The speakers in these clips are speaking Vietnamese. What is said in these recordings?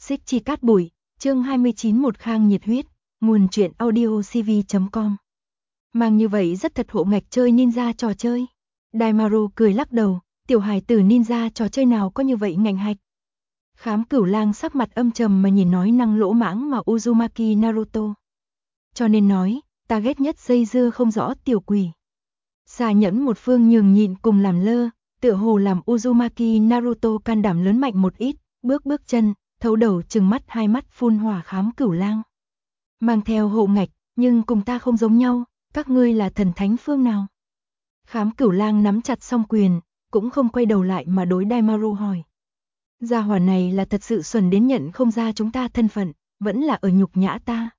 Xích chi cát bụi, chương 29 một khang nhiệt huyết, nguồn truyện audiocv.com. Mang như vậy rất thật hộ ngạch chơi ninja trò chơi. Daimaru cười lắc đầu, tiểu hài tử ninja trò chơi nào có như vậy ngành hạch. Khám Cửu Lang sắc mặt âm trầm mà nhìn nói năng lỗ mãng mà Uzumaki Naruto. Cho nên nói, ta ghét nhất dây dưa không rõ tiểu quỷ. Xà nhẫn một phương nhường nhịn cùng làm lơ, tựa hồ làm Uzumaki Naruto can đảm lớn mạnh một ít, bước chân, thấu đầu trừng mắt hai mắt phun hỏa Khám Cửu Lang. Mang theo hộ ngạch, nhưng cùng ta không giống nhau, các ngươi là thần thánh phương nào? Khám Cửu Lang nắm chặt song quyền, cũng không quay đầu lại mà đối Daimaru hỏi. Gia hỏa này là thật sự xuẩn đến nhận không ra chúng ta thân phận, vẫn là ở nhục nhã ta.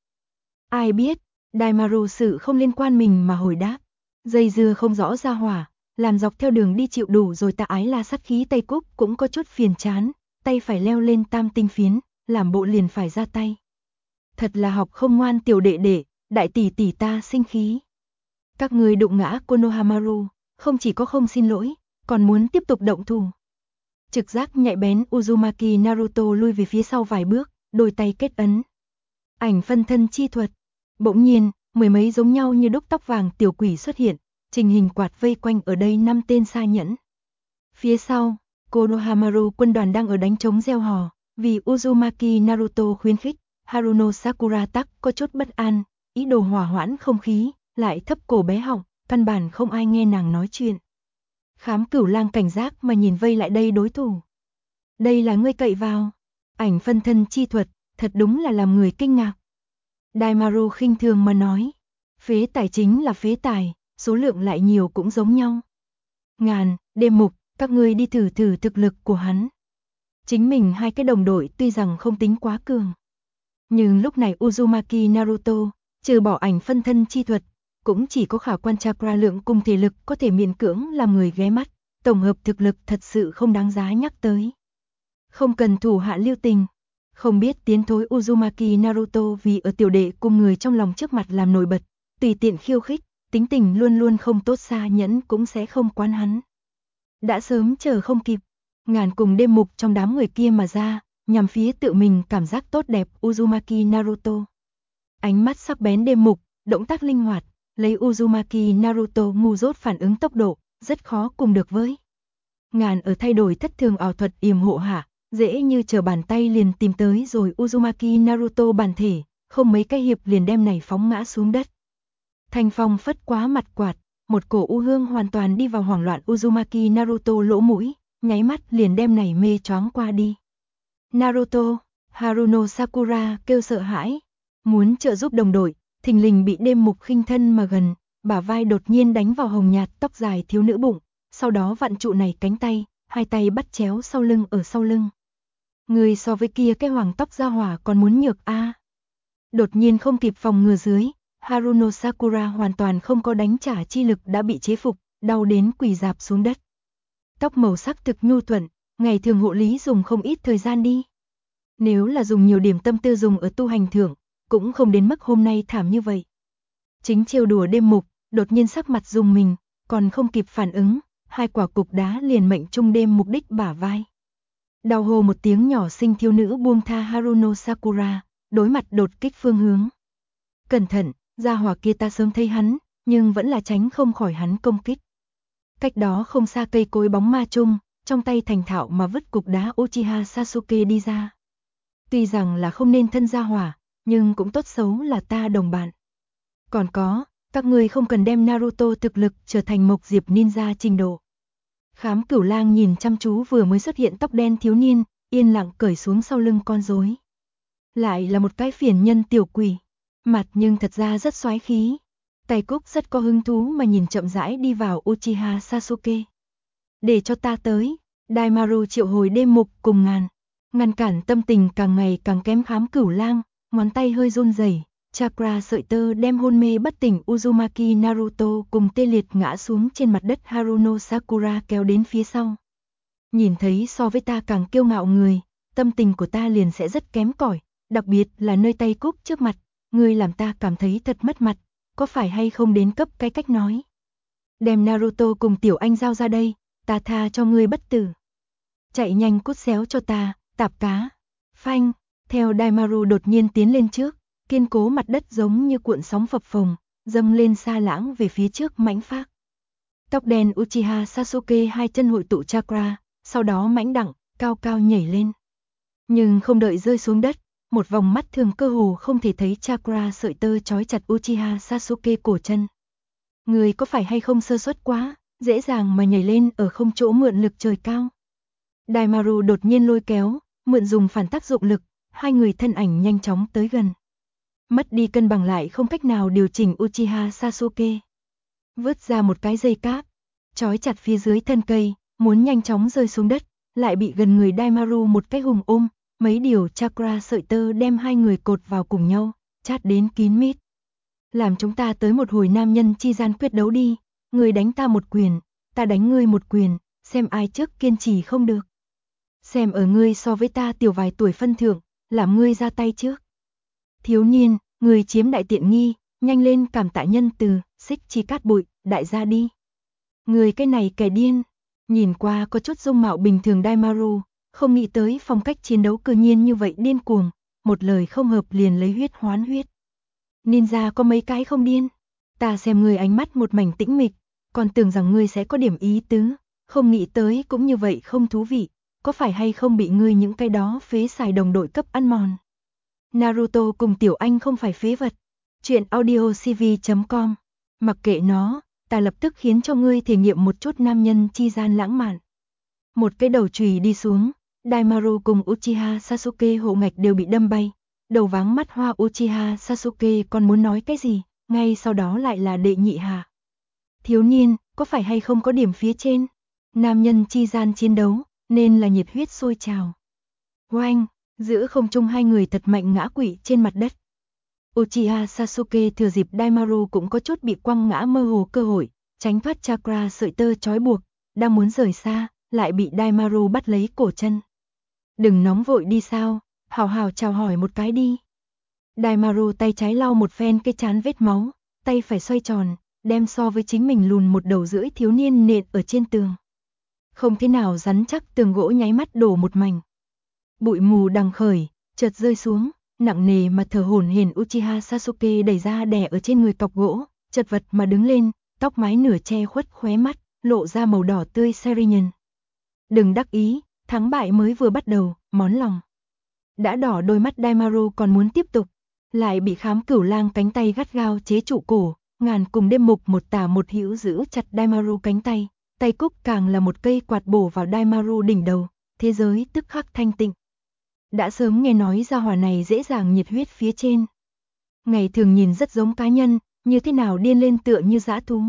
Ai biết, Daimaru sự không liên quan mình mà hồi đáp. Dây dưa không rõ gia hỏa, làm dọc theo đường đi chịu đủ rồi ta ái la sát khí Tây Cúc cũng có chút phiền chán, tay phải leo lên tam tinh phiến, làm bộ liền phải ra tay. Thật là học không ngoan tiểu đệ đệ, đại tỷ tỷ ta sinh khí. Các người đụng ngã Konohamaru, không chỉ có không xin lỗi, còn muốn tiếp tục động thủ. Trực giác nhạy bén Uzumaki Naruto lui về phía sau vài bước, đôi tay kết ấn. Ảnh phân thân chi thuật. Bỗng nhiên, mười mấy giống nhau như đúc tóc vàng tiểu quỷ xuất hiện, trình hình quạt vây quanh ở đây 5 tên sa nhẫn. Phía sau, Konohamaru quân đoàn đang ở đánh trống reo hò, vì Uzumaki Naruto khuyến khích, Haruno Sakura tắc có chút bất an, ý đồ hòa hoãn không khí, lại thấp cổ bé họng, căn bản không ai nghe nàng nói chuyện. Khám Cửu Lang cảnh giác mà nhìn vây lại đây đối thủ. Đây là ngươi cậy vào. Ảnh phân thân chi thuật, thật đúng là làm người kinh ngạc. Daimaru khinh thường mà nói. Phế tài chính là phế tài, số lượng lại nhiều cũng giống nhau. Ngàn, Đêm Mục, các ngươi đi thử thực lực của hắn. Chính mình hai cái đồng đội tuy rằng không tính quá cường. Nhưng lúc này Uzumaki Naruto, trừ bỏ ảnh phân thân chi thuật, cũng chỉ có khả quan chakra lượng cùng thể lực có thể miễn cưỡng làm người ghé mắt, tổng hợp thực lực thật sự không đáng giá nhắc tới. Không cần thủ hạ lưu tình, không biết tiến thối Uzumaki Naruto vì ở tiểu đệ cùng người trong lòng trước mặt làm nổi bật, tùy tiện khiêu khích, tính tình luôn luôn không tốt xa nhẫn cũng sẽ không quán hắn. Đã sớm chờ không kịp, Ngàn cùng Đêm Mục trong đám người kia mà ra, nhằm phía tự mình cảm giác tốt đẹp Uzumaki Naruto. Ánh mắt sắc bén Đêm Mục, động tác linh hoạt, lấy Uzumaki Naruto ngu dốt phản ứng tốc độ, rất khó cùng được với. Ngàn ở thay đổi thất thường ảo thuật yểm hộ hạ, dễ như trở bàn tay liền tìm tới rồi Uzumaki Naruto bản thể, không mấy cái hiệp liền đem này phóng ngã xuống đất. Thanh phong phất quá mặt quạt, một cổ u hương hoàn toàn đi vào hoảng loạn Uzumaki Naruto lỗ mũi, nháy mắt liền đem này mê choáng qua đi. Naruto, Haruno Sakura kêu sợ hãi, muốn trợ giúp đồng đội, thình lình bị Đêm Mục khinh thân mà gần, bả vai đột nhiên đánh vào hồng nhạt tóc dài thiếu nữ bụng, sau đó vặn trụ này cánh tay, hai tay bắt chéo sau lưng ở sau lưng. Người so với kia cái hoàng tóc ra hỏa còn muốn nhược a. Đột nhiên không kịp phòng ngừa dưới, Haruno Sakura hoàn toàn không có đánh trả chi lực đã bị chế phục, đau đến quỳ rạp xuống đất. Tóc màu sắc thực nhu thuận, ngày thường hộ lý dùng không ít thời gian đi. Nếu là dùng nhiều điểm tâm tư dùng ở tu hành thượng, cũng không đến mức hôm nay thảm như vậy. Chính trêu đùa Đêm Mục, đột nhiên sắc mặt rùng mình, còn không kịp phản ứng, hai quả cục đá liền mệnh trung Đêm Mục đích bả vai. Đau hô một tiếng nhỏ xinh thiếu nữ buông tha Haruno Sakura, đối mặt đột kích phương hướng. Cẩn thận, gia hỏa kia ta sớm thấy hắn, nhưng vẫn là tránh không khỏi hắn công kích. Cách đó không xa cây cối bóng ma chung, trong tay thành thạo mà vứt cục đá Uchiha Sasuke đi ra. Tuy rằng là không nên thân gia hỏa, nhưng cũng tốt xấu là ta đồng bạn. Còn có, các người không cần đem Naruto thực lực trở thành Mộc Diệp ninja trình độ. Khám Cửu Lang nhìn chăm chú vừa mới xuất hiện tóc đen thiếu niên, yên lặng cởi xuống sau lưng con rối. Lại là một cái phiền nhân tiểu quỷ, mặt nhưng thật ra rất xoái khí. Tay Cúc rất có hứng thú mà nhìn chậm rãi đi vào Uchiha Sasuke. Để cho ta tới, Daimaru triệu hồi Đêm Mục cùng ngăn cản tâm tình càng ngày càng kém Khám Cửu Lang, ngón tay hơi run rẩy, chakra sợi tơ đem hôn mê bất tỉnh Uzumaki Naruto cùng tê liệt ngã xuống trên mặt đất Haruno Sakura kéo đến phía sau. Nhìn thấy so với ta càng kiêu ngạo người, tâm tình của ta liền sẽ rất kém cỏi, đặc biệt là nơi Tay Cúc trước mặt, ngươi làm ta cảm thấy thật mất mặt, có phải hay không đến cấp cái cách nói. Đem Naruto cùng tiểu anh giao ra đây, ta tha cho ngươi bất tử. Chạy nhanh cút xéo cho ta, tạp cá. Phanh, Theo Daimaru đột nhiên tiến lên trước, kiên cố mặt đất giống như cuộn sóng phập phồng, dâng lên xa lãng về phía trước mãnh phác. Tóc đen Uchiha Sasuke hai chân hội tụ chakra, sau đó mãnh đẳng, cao cao nhảy lên. Nhưng không đợi rơi xuống đất, một vòng mắt thường cơ hồ không thể thấy chakra sợi tơ trói chặt Uchiha Sasuke cổ chân. Người có phải hay không sơ suất quá, dễ dàng mà nhảy lên ở không chỗ mượn lực trời cao. Daimaru đột nhiên lôi kéo, mượn dùng phản tác dụng lực, hai người thân ảnh nhanh chóng tới gần. Mất đi cân bằng lại không cách nào điều chỉnh Uchiha Sasuke. Vứt ra một cái dây cáp, trói chặt phía dưới thân cây, muốn nhanh chóng rơi xuống đất, lại bị gần người Daimaru một cái hùng ôm, mấy điều chakra sợi tơ đem hai người cột vào cùng nhau, chát đến kín mít. Làm chúng ta tới một hồi nam nhân chi gian quyết đấu đi, người đánh ta một quyền, ta đánh ngươi một quyền, xem ai trước kiên trì không được. Xem ở ngươi so với ta tiểu vài tuổi phân thượng, làm ngươi ra tay trước. Thiếu niên, người chiếm đại tiện nghi, nhanh lên cảm tạ nhân từ, xích chi cát bụi, đại gia đi. Người cái này kẻ điên, nhìn qua có chút dung mạo bình thường Daimaru, không nghĩ tới phong cách chiến đấu cư nhiên như vậy điên cuồng, một lời không hợp liền lấy huyết hoán huyết. Ninja có mấy cái không điên, ta xem người ánh mắt một mảnh tĩnh mịch, còn tưởng rằng ngươi sẽ có điểm ý tứ, không nghĩ tới cũng như vậy không thú vị, có phải hay không bị ngươi những cái đó phế xài đồng đội cấp ăn mòn. Naruto cùng Tiểu Anh không phải phế vật. Chuyện audiocv.com. Mặc kệ nó, ta lập tức khiến cho ngươi thể nghiệm một chút nam nhân chi gian lãng mạn. Một cái đầu chùy đi xuống, Daimaru cùng Uchiha Sasuke hộ ngạch đều bị đâm bay. Đầu váng mắt hoa Uchiha Sasuke còn muốn nói cái gì, ngay sau đó lại là đệ nhị hạ. Thiếu niên, có phải hay không có điểm phía trên? Nam nhân chi gian chiến đấu, nên là nhiệt huyết sôi trào. Oanh, giữa không trung hai người thật mạnh ngã quỵ trên mặt đất. Uchiha Sasuke thừa dịp Daimaru cũng có chút bị quăng ngã mơ hồ cơ hội, tránh thoát chakra sợi tơ trói buộc, đang muốn rời xa, lại bị Daimaru bắt lấy cổ chân. Đừng nóng vội đi sao, hào hào chào hỏi một cái đi. Daimaru tay trái lau một phen cái chán vết máu, tay phải xoay tròn, đem so với chính mình lùn một đầu rưỡi thiếu niên nện ở trên tường. Không thế nào rắn chắc tường gỗ nháy mắt đổ một mảnh. Bụi mù đằng khởi, chợt rơi xuống, nặng nề mà thở hổn hển Uchiha Sasuke đẩy ra đè ở trên người cọc gỗ, chật vật mà đứng lên, tóc mái nửa che khuất khóe mắt, lộ ra màu đỏ tươi Serenian. Đừng đắc ý, thắng bại mới vừa bắt đầu, món lòng. Đã đỏ đôi mắt Daimaru còn muốn tiếp tục, lại bị Khám Cửu Lang cánh tay gắt gao chế trụ cổ, ngàn cùng đêm mục một tả một hữu giữ chặt Daimaru cánh tay, tay cúc càng là một cây quạt bổ vào Daimaru đỉnh đầu, thế giới tức khắc thanh tịnh. Đã sớm nghe nói gia hỏa này dễ dàng nhiệt huyết phía trên. Ngày thường nhìn rất giống cá nhân, như thế nào điên lên tựa như dã thú.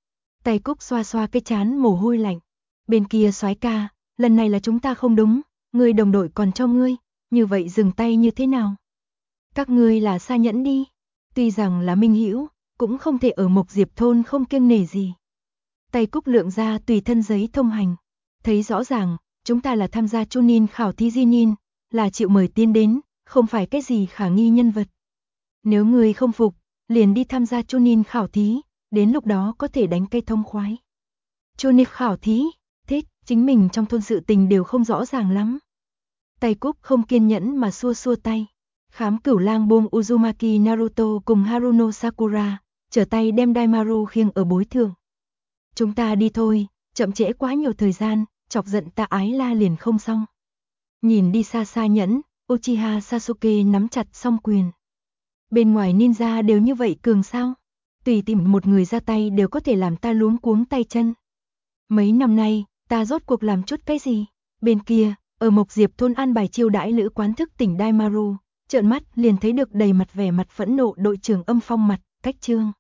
Tay cúc xoa xoa cái chán mồ hôi lạnh. Bên kia soái ca, lần này là chúng ta không đúng, người đồng đội còn cho ngươi, như vậy dừng tay như thế nào? Các ngươi là xa nhẫn đi, tuy rằng là minh hữu, cũng không thể ở Mộc Diệp thôn không kiêng nể gì. Tay cúc lượng ra tùy thân giấy thông hành, thấy rõ ràng, chúng ta là tham gia Chunin khảo thí Jinin, là chịu mời tiên đến, không phải cái gì khả nghi nhân vật. Nếu người không phục, liền đi tham gia Chunin khảo thí, đến lúc đó có thể đánh cây thông khoái. Chunin khảo thí, thích, chính mình trong thôn sự tình đều không rõ ràng lắm. Tay cúc không kiên nhẫn mà xua xua tay. Khám Cửu Lang buông Uzumaki Naruto cùng Haruno Sakura, trở tay đem Daimaru khiêng ở bối thượng. Chúng ta đi thôi, chậm trễ quá nhiều thời gian, chọc giận ta ái la liền không xong. Nhìn đi xa xa nhẫn, Uchiha Sasuke nắm chặt song quyền. Bên ngoài ninja đều như vậy cường sao? Tùy tìm một người ra tay đều có thể làm ta luống cuống tay chân. Mấy năm nay, ta rốt cuộc làm chút cái gì? Bên kia, ở Mộc Diệp thôn an bài chiêu đãi lữ quán thức tỉnh Daimaru, trợn mắt liền thấy được đầy mặt vẻ mặt phẫn nộ đội trưởng Âm Phong mặt, cách trương.